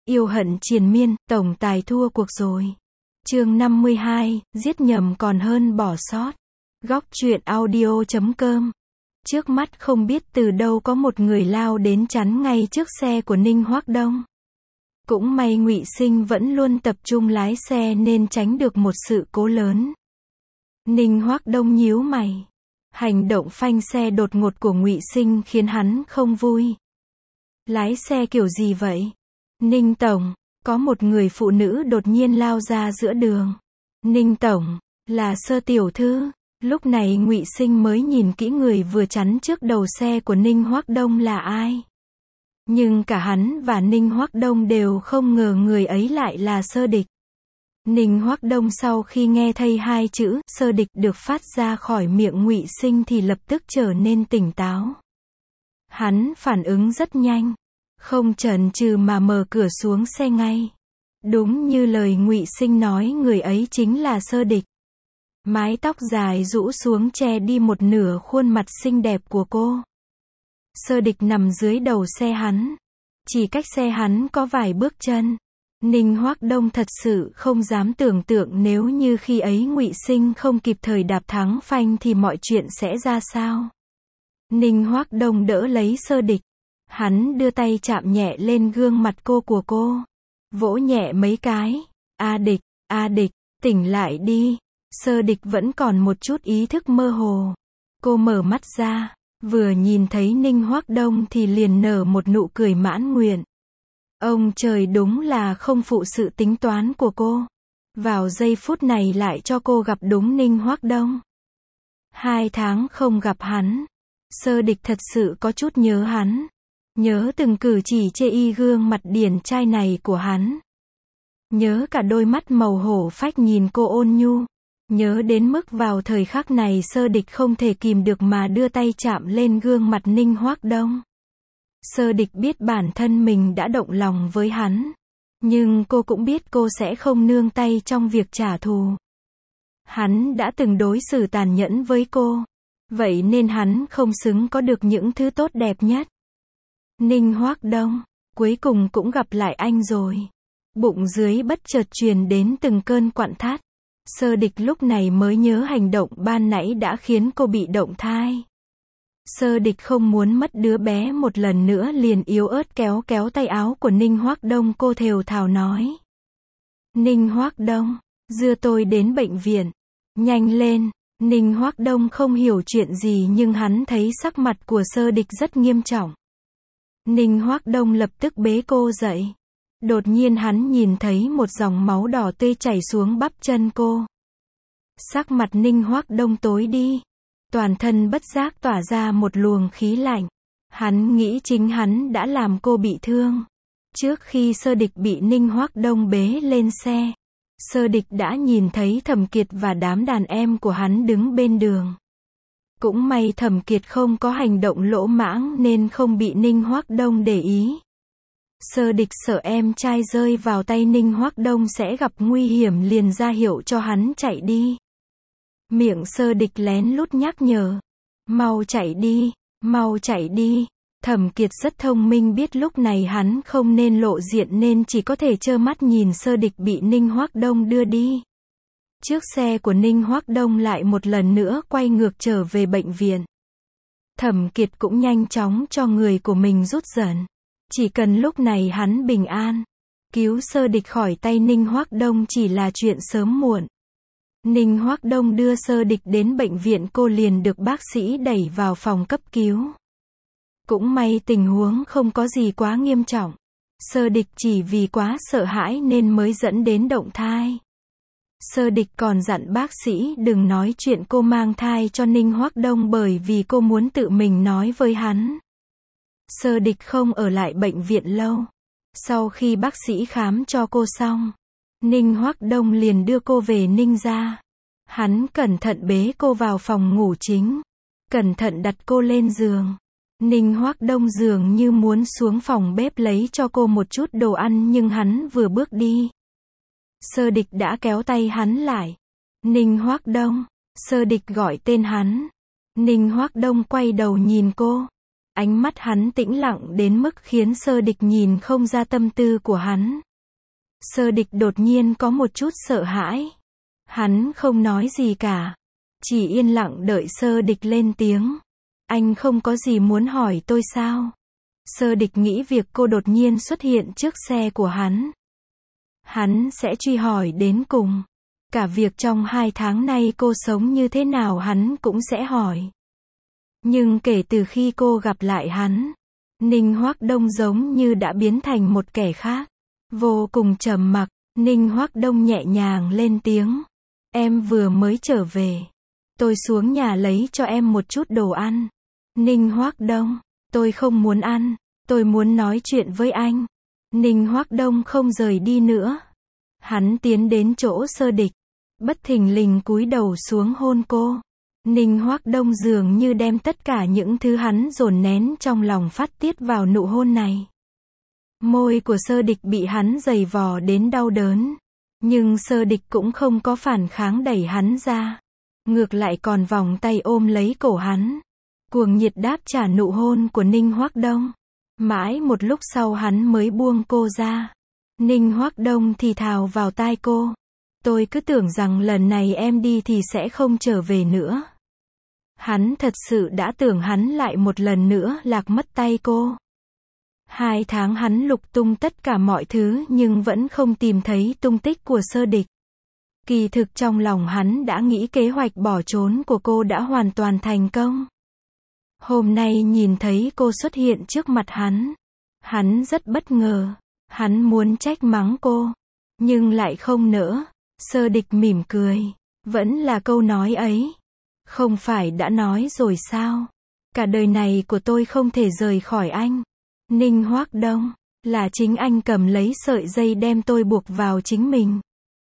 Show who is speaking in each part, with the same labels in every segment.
Speaker 1: Yêu hận triền miên, tổng tài thua cuộc rồi. Chương 52, giết nhầm còn hơn bỏ sót. Góc truyện audio.com. Trước mắt không biết từ đâu có một người lao đến chắn ngay trước xe của Ninh Hoác Đông. Cũng may Ngụy Sinh vẫn luôn tập trung lái xe nên tránh được một sự cố lớn. Ninh Hoác Đông nhíu mày. Hành động phanh xe đột ngột của Ngụy Sinh khiến hắn không vui. Lái xe kiểu gì vậy? Ninh Tổng, có một người phụ nữ đột nhiên lao ra giữa đường. Ninh Tổng, là Sơ tiểu thư. Lúc này Ngụy Sinh mới nhìn kỹ người vừa chắn trước đầu xe của Ninh Hoác Đông là ai. Nhưng cả hắn và Ninh Hoác Đông đều không ngờ người ấy lại là Sơ Địch. Ninh Hoác Đông sau khi nghe thấy hai chữ Sơ Địch được phát ra khỏi miệng Ngụy Sinh thì lập tức trở nên tỉnh táo. Hắn phản ứng rất nhanh, không chần chừ mà mở cửa xuống xe ngay. Đúng như lời Ngụy Sinh nói, người ấy chính là Sơ Địch. Mái tóc dài rũ xuống che đi một nửa khuôn mặt xinh đẹp của cô. Sơ Địch nằm dưới đầu xe hắn, chỉ cách xe hắn có vài bước chân. Ninh Hoác Đông thật sự không dám tưởng tượng nếu như khi ấy Ngụy Sinh không kịp thời đạp thắng phanh thì mọi chuyện sẽ ra sao. Ninh Hoác Đông đỡ lấy Sơ Địch. Hắn đưa tay chạm nhẹ lên gương mặt của cô. Vỗ nhẹ mấy cái. A Địch, tỉnh lại đi. Sơ Địch vẫn còn một chút ý thức mơ hồ. Cô mở mắt ra, vừa nhìn thấy Ninh Hoác Đông thì liền nở một nụ cười mãn nguyện. Ông trời đúng là không phụ sự tính toán của cô. Vào giây phút này lại cho cô gặp đúng Ninh Hoác Đông. 2 tháng không gặp hắn. Sơ Địch thật sự có chút nhớ hắn. Nhớ từng cử chỉ chê y gương mặt điển trai này của hắn. Nhớ cả đôi mắt màu hổ phách nhìn cô ôn nhu. Nhớ đến mức vào thời khắc này Sơ Địch không thể kìm được mà đưa tay chạm lên gương mặt Ninh Hoác Đông. Sơ Địch biết bản thân mình đã động lòng với hắn. Nhưng cô cũng biết cô sẽ không nương tay trong việc trả thù. Hắn đã từng đối xử tàn nhẫn với cô. Vậy nên hắn không xứng có được những thứ tốt đẹp nhất. Ninh Hoác Đông, cuối cùng cũng gặp lại anh rồi. Bụng dưới bất chợt truyền đến từng cơn quặn thắt. Sơ Địch lúc này mới nhớ hành động ban nãy đã khiến cô bị động thai. Sơ Địch không muốn mất đứa bé một lần nữa liền yếu ớt kéo tay áo của Ninh Hoác Đông, cô thều thào nói. Ninh Hoác Đông, đưa tôi đến bệnh viện. Nhanh lên. Ninh Hoác Đông không hiểu chuyện gì nhưng hắn thấy sắc mặt của Sơ Địch rất nghiêm trọng. Ninh Hoác Đông lập tức bế cô dậy. Đột nhiên hắn nhìn thấy một dòng máu đỏ tươi chảy xuống bắp chân cô. Sắc mặt Ninh Hoác Đông tối đi. Toàn thân bất giác tỏa ra một luồng khí lạnh. Hắn nghĩ chính hắn đã làm cô bị thương. Trước khi Sơ Địch bị Ninh Hoác Đông bế lên xe, Sơ Địch đã nhìn thấy Thẩm Kiệt và đám đàn em của hắn đứng bên đường. Cũng may Thẩm Kiệt không có hành động lỗ mãng nên không bị Ninh Hoác Đông để ý. Sơ Địch sợ em trai rơi vào tay Ninh Hoác Đông sẽ gặp nguy hiểm liền ra hiệu cho hắn chạy đi. Miệng Sơ Địch lén lút nhắc nhở. Mau chạy đi. Thẩm Kiệt rất thông minh, biết lúc này hắn không nên lộ diện nên chỉ có thể trơ mắt nhìn Sơ Địch bị Ninh Hoác Đông đưa đi. Chiếc xe của Ninh Hoác Đông lại một lần nữa quay ngược trở về bệnh viện. Thẩm Kiệt cũng nhanh chóng cho người của mình rút dần. Chỉ cần lúc này hắn bình an, cứu Sơ Địch khỏi tay Ninh Hoác Đông chỉ là chuyện sớm muộn. Ninh Hoác Đông đưa Sơ Địch đến bệnh viện, cô liền được bác sĩ đẩy vào phòng cấp cứu. Cũng may tình huống không có gì quá nghiêm trọng. Sơ Địch chỉ vì quá sợ hãi nên mới dẫn đến động thai. Sơ Địch còn dặn bác sĩ đừng nói chuyện cô mang thai cho Ninh Hoác Đông bởi vì cô muốn tự mình nói với hắn. Sơ Địch không ở lại bệnh viện lâu. Sau khi bác sĩ khám cho cô xong, Ninh Hoác Đông liền đưa cô về Ninh gia. Hắn cẩn thận bế cô vào phòng ngủ chính. Cẩn thận đặt cô lên giường. Ninh Hoác Đông dường như muốn xuống phòng bếp lấy cho cô một chút đồ ăn nhưng hắn vừa bước đi. Sơ Địch đã kéo tay hắn lại. Ninh Hoác Đông. Sơ Địch gọi tên hắn. Ninh Hoác Đông quay đầu nhìn cô. Ánh mắt hắn tĩnh lặng đến mức khiến Sơ Địch nhìn không ra tâm tư của hắn. Sơ Địch đột nhiên có một chút sợ hãi. Hắn không nói gì cả. Chỉ yên lặng đợi Sơ Địch lên tiếng. Anh không có gì muốn hỏi tôi sao? Sơ Địch nghĩ việc cô đột nhiên xuất hiện trước xe của hắn. Hắn sẽ truy hỏi đến cùng. Cả việc trong 2 tháng nay cô sống như thế nào hắn cũng sẽ hỏi. Nhưng kể từ khi cô gặp lại hắn, Ninh Hoắc Đông giống như đã biến thành một kẻ khác. Vô cùng trầm mặc, Ninh Hoắc Đông nhẹ nhàng lên tiếng. Em vừa mới trở về. Tôi xuống nhà lấy cho em một chút đồ ăn. Ninh Hoắc Đông, tôi không muốn ăn, tôi muốn nói chuyện với anh. Ninh Hoắc Đông không rời đi nữa. Hắn tiến đến chỗ Sơ Địch, bất thình lình cúi đầu xuống hôn cô. Ninh Hoắc Đông dường như đem tất cả những thứ hắn dồn nén trong lòng phát tiết vào nụ hôn này. Môi của Sơ Địch bị hắn giày vò đến đau đớn. Nhưng Sơ Địch cũng không có phản kháng đẩy hắn ra. Ngược lại còn vòng tay ôm lấy cổ hắn. Cuồng nhiệt đáp trả nụ hôn của Ninh Hoắc Đông. Mãi một lúc sau hắn mới buông cô ra. Ninh Hoắc Đông thì thào vào tai cô. Tôi cứ tưởng rằng lần này em đi thì sẽ không trở về nữa. Hắn thật sự đã tưởng hắn lại một lần nữa lạc mất tay cô. 2 tháng hắn lục tung tất cả mọi thứ nhưng vẫn không tìm thấy tung tích của Sơ Địch. Kỳ thực trong lòng hắn đã nghĩ kế hoạch bỏ trốn của cô đã hoàn toàn thành công. Hôm nay nhìn thấy cô xuất hiện trước mặt hắn rất bất ngờ. Hắn muốn trách mắng cô, nhưng lại không nỡ. Sơ Địch mỉm cười. Vẫn là câu nói ấy. Không phải đã nói rồi sao? Cả đời này của tôi không thể rời khỏi anh. Ninh Hoắc Đông, là chính anh cầm lấy sợi dây đem tôi buộc vào chính mình.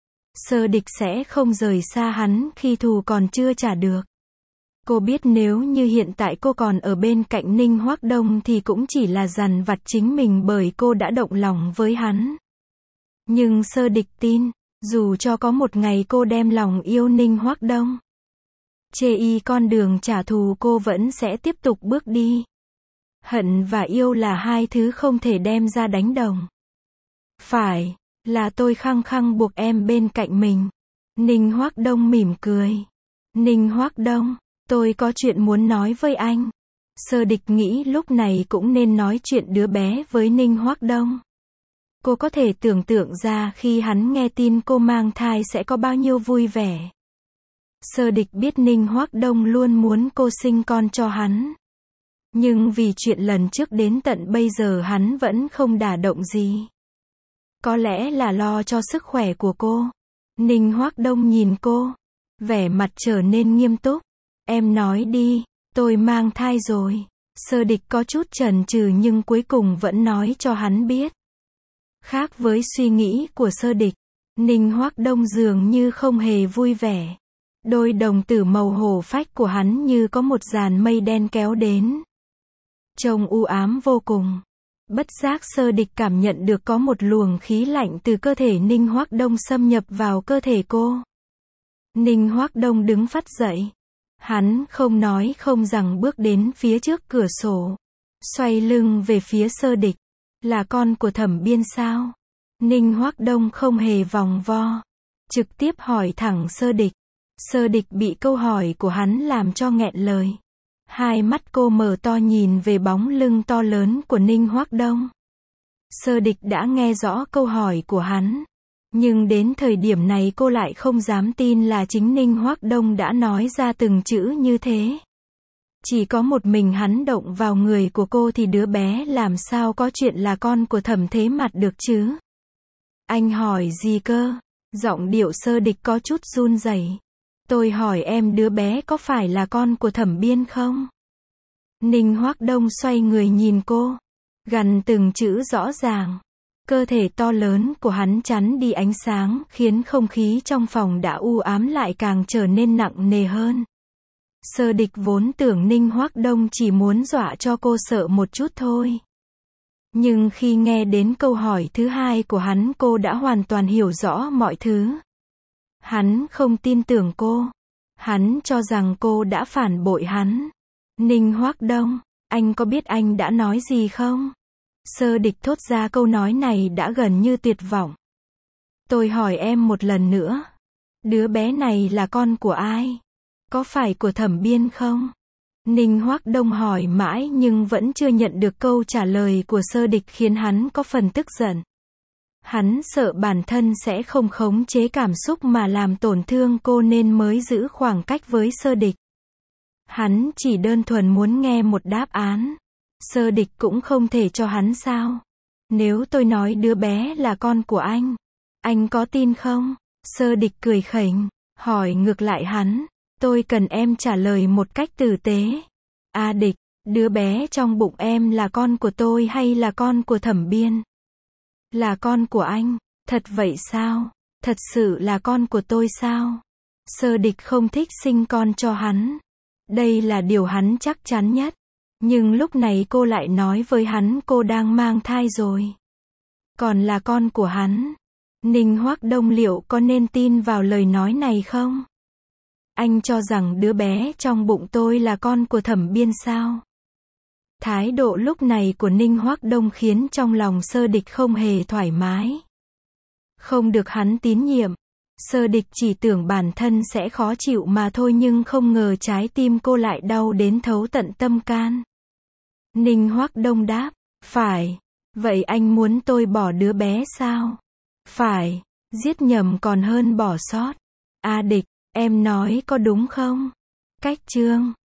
Speaker 1: Sơ Địch sẽ không rời xa hắn khi thù còn chưa trả được. Cô biết nếu như hiện tại cô còn ở bên cạnh Ninh Hoắc Đông thì cũng chỉ là dằn vặt chính mình bởi cô đã động lòng với hắn. Nhưng Sơ Địch tin, dù cho có một ngày cô đem lòng yêu Ninh Hoắc Đông, chê y con đường trả thù cô vẫn sẽ tiếp tục bước đi. Hận và yêu là hai thứ không thể đem ra đánh đồng. Phải, là tôi khăng khăng buộc em bên cạnh mình. Ninh Hoắc Đông mỉm cười. Ninh Hoắc Đông, tôi có chuyện muốn nói với anh. Sơ Địch nghĩ lúc này cũng nên nói chuyện đứa bé với Ninh Hoắc Đông. Cô có thể tưởng tượng ra khi hắn nghe tin cô mang thai sẽ có bao nhiêu vui vẻ. Sơ Địch biết Ninh Hoắc Đông luôn muốn cô sinh con cho hắn. Nhưng vì chuyện lần trước đến tận bây giờ hắn vẫn không đả động gì. Có lẽ là lo cho sức khỏe của cô. Ninh Hoắc Đông nhìn cô, vẻ mặt trở nên nghiêm túc. Em nói đi, tôi mang thai rồi. Sơ Địch có chút chần chừ nhưng cuối cùng vẫn nói cho hắn biết. Khác với suy nghĩ của Sơ Địch, Ninh Hoắc Đông dường như không hề vui vẻ. Đôi đồng tử màu hổ phách của hắn như có một dàn mây đen kéo đến. Trông u ám vô cùng. Bất giác Sơ Địch cảm nhận được có một luồng khí lạnh từ cơ thể Ninh Hoắc Đông xâm nhập vào cơ thể cô. Ninh Hoắc Đông đứng phắt dậy. Hắn không nói không rằng bước đến phía trước cửa sổ. Xoay lưng về phía Sơ Địch. Là con của Thẩm Biên sao? Ninh Hoắc Đông không hề vòng vo. Trực tiếp hỏi thẳng Sơ Địch. Sơ Địch bị câu hỏi của hắn làm cho nghẹn lời. Hai mắt cô mở to nhìn về bóng lưng to lớn của Ninh Hoắc Đông. Sơ Địch đã nghe rõ câu hỏi của hắn. Nhưng đến thời điểm này cô lại không dám tin là chính Ninh Hoắc Đông đã nói ra từng chữ như thế. Chỉ có một mình hắn động vào người của cô thì đứa bé làm sao có chuyện là con của Thẩm Thế Mặt được chứ? Anh hỏi gì cơ? Giọng điệu Sơ Địch có chút run rẩy. Tôi hỏi em đứa bé có phải là con của Thẩm Biên không? Ninh Hoắc Đông xoay người nhìn cô. Gằn từng chữ rõ ràng. Cơ thể to lớn của hắn chắn đi ánh sáng khiến không khí trong phòng đã u ám lại càng trở nên nặng nề hơn. Sơ Địch vốn tưởng Ninh Hoắc Đông chỉ muốn dọa cho cô sợ một chút thôi. Nhưng khi nghe đến câu hỏi thứ hai của hắn cô đã hoàn toàn hiểu rõ mọi thứ. Hắn không tin tưởng cô. Hắn cho rằng cô đã phản bội hắn. Ninh Hoắc Đông, Anh có biết anh đã nói gì không? Sơ địch thốt ra câu nói này đã gần như tuyệt vọng. Tôi hỏi em một lần nữa. Đứa bé này là con của ai? Có phải của Thẩm Biên không? Ninh Hoắc Đông hỏi mãi nhưng vẫn chưa nhận được câu trả lời của sơ địch khiến hắn có phần tức giận. Hắn sợ bản thân sẽ không khống chế cảm xúc mà làm tổn thương cô nên mới giữ khoảng cách với sơ địch. Hắn chỉ đơn thuần muốn nghe một đáp án. Sơ địch cũng không thể cho hắn sao? Nếu tôi nói đứa bé là con của anh có tin không? Sơ địch cười khỉnh, hỏi ngược lại hắn. Tôi cần em trả lời một cách tử tế. A địch, đứa bé trong bụng em là con của tôi hay là con của Thẩm Biên? Là con của anh. Thật vậy sao? Thật sự là con của tôi sao? Sơ địch không thích sinh con cho hắn. Đây là điều hắn chắc chắn nhất. Nhưng lúc này cô lại nói với hắn cô đang mang thai rồi. Còn là con của hắn. Ninh Hoắc Đông liệu có nên tin vào lời nói này không? Anh cho rằng đứa bé trong bụng tôi là con của Thẩm Biên sao? Thái độ lúc này của Ninh Hoắc Đông khiến trong lòng sơ địch không hề thoải mái. Không được hắn tín nhiệm. Sơ địch chỉ tưởng bản thân sẽ khó chịu mà thôi nhưng không ngờ trái tim cô lại đau đến thấu tận tâm can. Ninh Hoắc Đông đáp, phải. Vậy anh muốn tôi bỏ đứa bé sao? Phải. Giết nhầm còn hơn bỏ sót. A địch, em nói có đúng không? Cách chương